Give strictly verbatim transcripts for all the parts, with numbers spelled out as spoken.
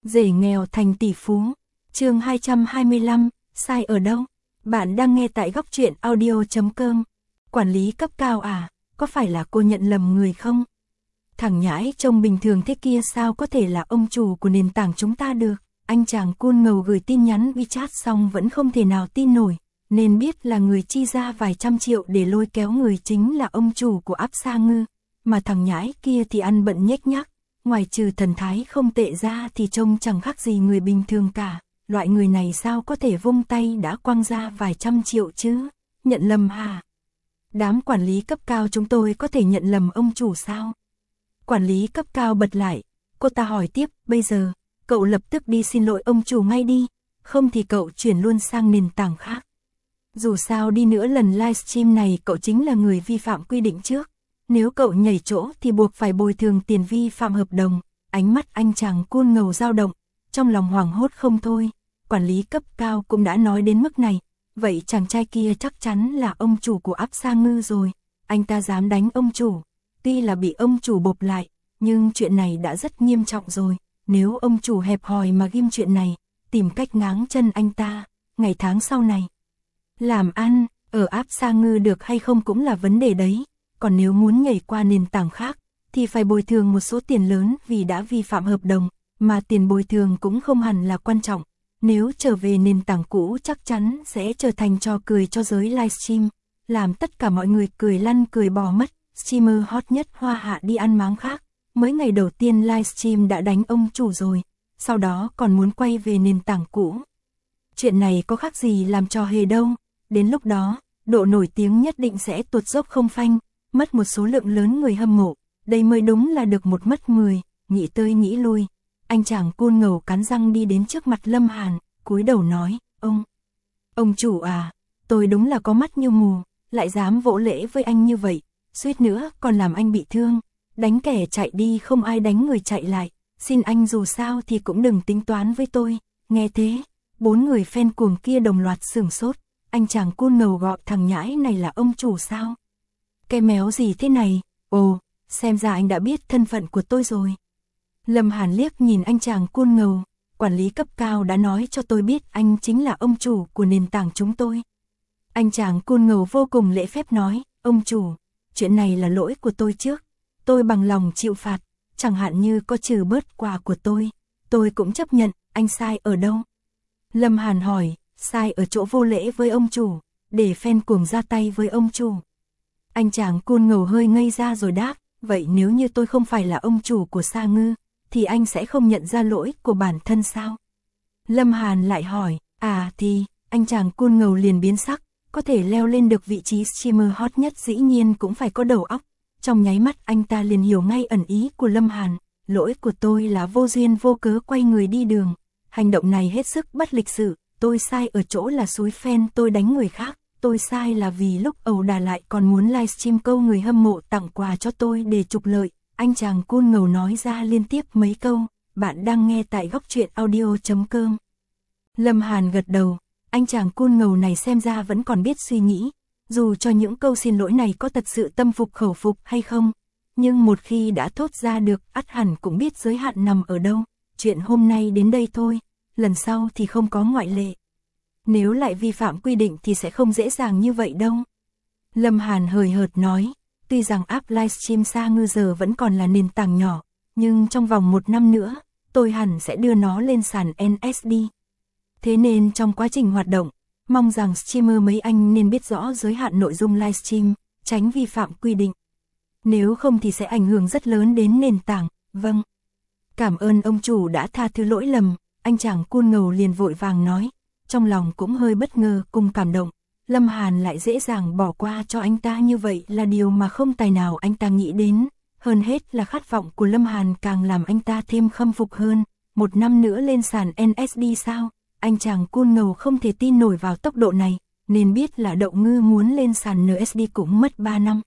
Rể nghèo thành tỷ phú. Chương hai trăm hai mươi lăm, sai ở đâu? Bạn đang nghe tại góc truyện audio chấm com. Quản lý cấp cao à, có phải là cô nhận lầm người không? Thằng nhãi trông bình thường thế kia sao có thể là ông chủ của nền tảng chúng ta được? Anh chàng cool ngầu gửi tin nhắn WeChat xong vẫn không thể nào tin nổi, nên biết là người chi ra vài trăm triệu để lôi kéo người chính là ông chủ của Áp Sa Ngư, mà thằng nhãi kia thì ăn bận nhếch nhác, ngoài trừ thần thái không tệ ra thì trông chẳng khác gì người bình thường cả. Loại người này sao có thể vung tay đã quăng ra vài trăm triệu chứ? Nhận lầm hả? Đám quản lý cấp cao chúng tôi có thể nhận lầm ông chủ sao? Quản lý cấp cao bật lại, cô ta hỏi tiếp, bây giờ, cậu lập tức đi xin lỗi ông chủ ngay đi, không thì cậu chuyển luôn sang nền tảng khác. Dù sao đi nữa lần livestream này cậu chính là người vi phạm quy định trước, nếu cậu nhảy chỗ thì buộc phải bồi thường tiền vi phạm hợp đồng. Ánh mắt anh chàng cool ngầu dao động, trong lòng hoảng hốt không thôi, quản lý cấp cao cũng đã nói đến mức này, vậy chàng trai kia chắc chắn là ông chủ của Áp Sa Ngư rồi, anh ta dám đánh ông chủ, tuy là bị ông chủ bộp lại, nhưng chuyện này đã rất nghiêm trọng rồi, nếu ông chủ hẹp hòi mà ghim chuyện này, tìm cách ngáng chân anh ta, ngày tháng sau này. Làm ăn, ở Áp Sa Ngư được hay không cũng là vấn đề đấy, còn nếu muốn nhảy qua nền tảng khác, thì phải bồi thường một số tiền lớn vì đã vi phạm hợp đồng, mà tiền bồi thường cũng không hẳn là quan trọng. Nếu trở về nền tảng cũ chắc chắn sẽ trở thành trò cười cho giới livestream, làm tất cả mọi người cười lăn cười bò mất. Streamer hot nhất Hoa Hạ đi ăn máng khác, mới ngày đầu tiên livestream đã đánh ông chủ rồi, sau đó còn muốn quay về nền tảng cũ. Chuyện này có khác gì làm trò hề đâu, đến lúc đó, độ nổi tiếng nhất định sẽ tuột dốc không phanh, mất một số lượng lớn người hâm mộ, đây mới đúng là được một mất mười, nghĩ tới nghĩ lui. Anh chàng cool ngầu cắn răng đi đến trước mặt Lâm Hàn, cúi đầu nói, ông, ông chủ à, tôi đúng là có mắt như mù, lại dám vỗ lễ với anh như vậy, suýt nữa còn làm anh bị thương, đánh kẻ chạy đi không ai đánh người chạy lại, xin anh dù sao thì cũng đừng tính toán với tôi. Nghe thế, bốn người fan cuồng kia đồng loạt sửng sốt, anh chàng cool ngầu gọi thằng nhãi này là ông chủ sao? Cái méo gì thế này, ồ, xem ra anh đã biết thân phận của tôi rồi. Lâm Hàn liếc nhìn anh chàng cool ngầu, quản lý cấp cao đã nói cho tôi biết anh chính là ông chủ của nền tảng chúng tôi. Anh chàng cool ngầu vô cùng lễ phép nói, ông chủ, chuyện này là lỗi của tôi trước, tôi bằng lòng chịu phạt, chẳng hạn như có trừ bớt quà của tôi, tôi cũng chấp nhận, anh sai ở đâu? Lâm Hàn hỏi, sai ở chỗ vô lễ với ông chủ, để fan cuồng ra tay với ông chủ. Anh chàng cool ngầu hơi ngây ra rồi đáp, vậy nếu như tôi không phải là ông chủ của Sa Ngư, thì anh sẽ không nhận ra lỗi của bản thân sao? Lâm Hàn lại hỏi, à thì, anh chàng cool ngầu liền biến sắc, có thể leo lên được vị trí streamer hot nhất dĩ nhiên cũng phải có đầu óc. Trong nháy mắt anh ta liền hiểu ngay ẩn ý của Lâm Hàn, lỗi của tôi là vô duyên vô cớ quay người đi đường. Hành động này hết sức bất lịch sự, tôi sai ở chỗ là xúi fan tôi đánh người khác. Tôi sai là vì lúc ẩu đả lại còn muốn livestream câu người hâm mộ tặng quà cho tôi để trục lợi. Anh chàng cool ngầu nói ra liên tiếp mấy câu, bạn đang nghe tại góc truyện audio chấm com. Lâm Hàn gật đầu, anh chàng cool ngầu này xem ra vẫn còn biết suy nghĩ, dù cho những câu xin lỗi này có thật sự tâm phục khẩu phục hay không, nhưng một khi đã thốt ra được ắt hẳn cũng biết giới hạn nằm ở đâu, chuyện hôm nay đến đây thôi, lần sau thì không có ngoại lệ. Nếu lại vi phạm quy định thì sẽ không dễ dàng như vậy đâu. Lâm Hàn hời hợt nói, tuy rằng app livestream Sa Ngư giờ vẫn còn là nền tảng nhỏ, nhưng trong vòng một năm nữa, tôi hẳn sẽ đưa nó lên sàn en ét đê. Thế nên trong quá trình hoạt động, mong rằng streamer mấy anh nên biết rõ giới hạn nội dung livestream, tránh vi phạm quy định. Nếu không thì sẽ ảnh hưởng rất lớn đến nền tảng. Vâng. Cảm ơn ông chủ đã tha thứ lỗi lầm, anh chàng cool ngầu liền vội vàng nói. Trong lòng cũng hơi bất ngờ cùng cảm động, Lâm Hàn lại dễ dàng bỏ qua cho anh ta như vậy là điều mà không tài nào anh ta nghĩ đến. Hơn hết là khát vọng của Lâm Hàn càng làm anh ta thêm khâm phục hơn. Một năm nữa lên sàn en ét đê sao? Anh chàng cool ngầu không thể tin nổi vào tốc độ này, nên biết là Đậu Ngư muốn lên sàn en ét đê cũng mất ba năm.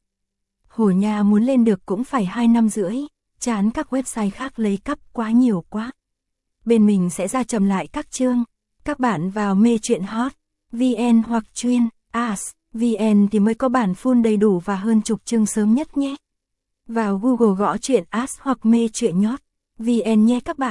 Hổ Nha muốn lên được cũng phải hai năm rưỡi, chán các website khác lấy cắp quá nhiều quá. Bên mình sẽ ra chậm lại các chương. Các bạn vào mê truyện hot, vn hoặc chuyên, as, vn thì mới có bản full đầy đủ và hơn chục chương sớm nhất nhé. Vào Google gõ truyện as hoặc mê truyện nhót, vn nhé các bạn.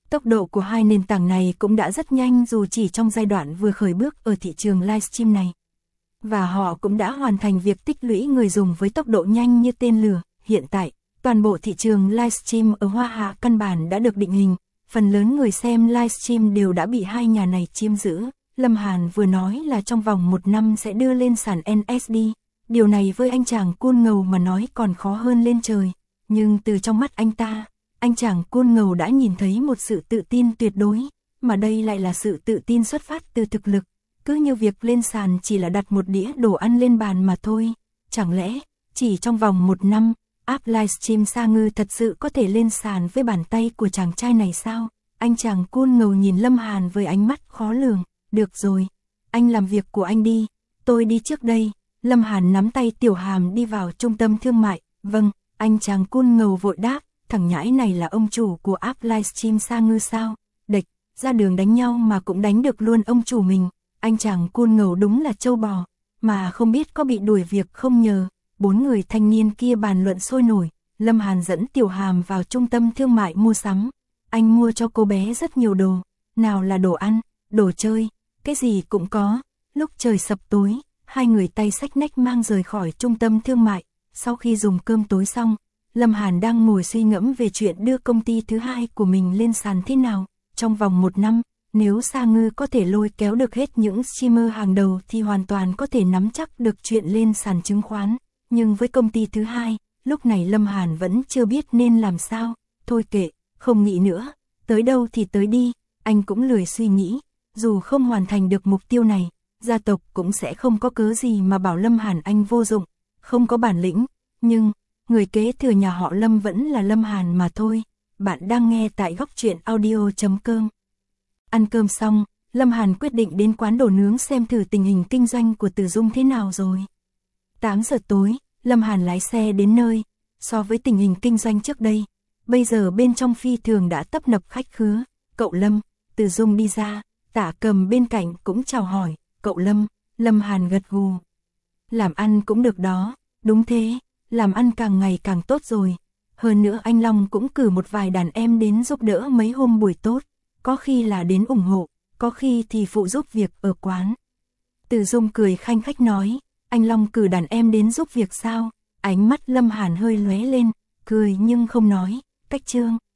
Tốc độ của hai nền tảng này cũng đã rất nhanh dù chỉ trong giai đoạn vừa khởi bước ở thị trường livestream này. Và họ cũng đã hoàn thành việc tích lũy người dùng với tốc độ nhanh như tên lửa. Hiện tại, toàn bộ thị trường livestream ở Hoa Hạ căn bản đã được định hình, phần lớn người xem livestream đều đã bị hai nhà này chiếm giữ. Lâm Hàn vừa nói là trong vòng một năm sẽ đưa lên sàn en ét đê, điều này với anh chàng côn ngầu mà nói còn khó hơn lên trời, nhưng từ trong mắt anh ta, anh chàng côn ngầu đã nhìn thấy một sự tự tin tuyệt đối, mà đây lại là sự tự tin xuất phát từ thực lực, cứ như việc lên sàn chỉ là đặt một đĩa đồ ăn lên bàn mà thôi, chẳng lẽ, chỉ trong vòng một năm, app livestream Sa Ngư thật sự có thể lên sàn với bàn tay của chàng trai này sao? Anh chàng côn ngầu nhìn Lâm Hàn với ánh mắt khó lường. Được rồi, anh làm việc của anh đi, tôi đi trước đây. Lâm Hàn nắm tay Tiểu Hàm đi vào trung tâm thương mại. Vâng, anh chàng côn ngầu vội đáp, thằng nhãi này là ông chủ của app livestream Sa Ngư sao? Địch, ra đường đánh nhau mà cũng đánh được luôn ông chủ mình. Anh chàng côn ngầu đúng là trâu bò, mà không biết có bị đuổi việc không nhờ. Bốn người thanh niên kia bàn luận sôi nổi. Lâm Hàn dẫn Tiểu Hàm vào trung tâm thương mại mua sắm. Anh mua cho cô bé rất nhiều đồ, nào là đồ ăn, đồ chơi, cái gì cũng có. Lúc trời sập tối, hai người tay xách nách mang rời khỏi trung tâm thương mại. Sau khi dùng cơm tối xong, Lâm Hàn đang ngồi suy ngẫm về chuyện đưa công ty thứ hai của mình lên sàn thế nào. Trong vòng một năm, nếu Sa Ngư có thể lôi kéo được hết những streamer hàng đầu thì hoàn toàn có thể nắm chắc được chuyện lên sàn chứng khoán. Nhưng với công ty thứ hai, lúc này Lâm Hàn vẫn chưa biết nên làm sao. Thôi kệ, không nghĩ nữa, tới đâu thì tới đi, anh cũng lười suy nghĩ. Dù không hoàn thành được mục tiêu này, gia tộc cũng sẽ không có cớ gì mà bảo Lâm Hàn anh vô dụng, không có bản lĩnh. Nhưng, người kế thừa nhà họ Lâm vẫn là Lâm Hàn mà thôi. Bạn đang nghe tại góc truyện audio chấm com. Ăn cơm xong, Lâm Hàn quyết định đến quán đồ nướng xem thử tình hình kinh doanh của Từ Dung thế nào rồi. tám giờ tối, Lâm Hàn lái xe đến nơi. So với tình hình kinh doanh trước đây, bây giờ bên trong phi thường đã tấp nập khách khứa. Cậu Lâm, Từ Dung đi ra, Tả Cầm bên cạnh cũng chào hỏi. Cậu Lâm, Lâm Hàn gật gù. Làm ăn cũng được đó, đúng thế, làm ăn càng ngày càng tốt rồi. Hơn nữa anh Long cũng cử một vài đàn em đến giúp đỡ mấy hôm buổi tốt, có khi là đến ủng hộ, có khi thì phụ giúp việc ở quán. Từ Dung cười khanh khách nói, anh Long cử đàn em đến giúp việc sao? Ánh mắt Lâm Hàn hơi lóe lên, cười nhưng không nói. Cách Trương,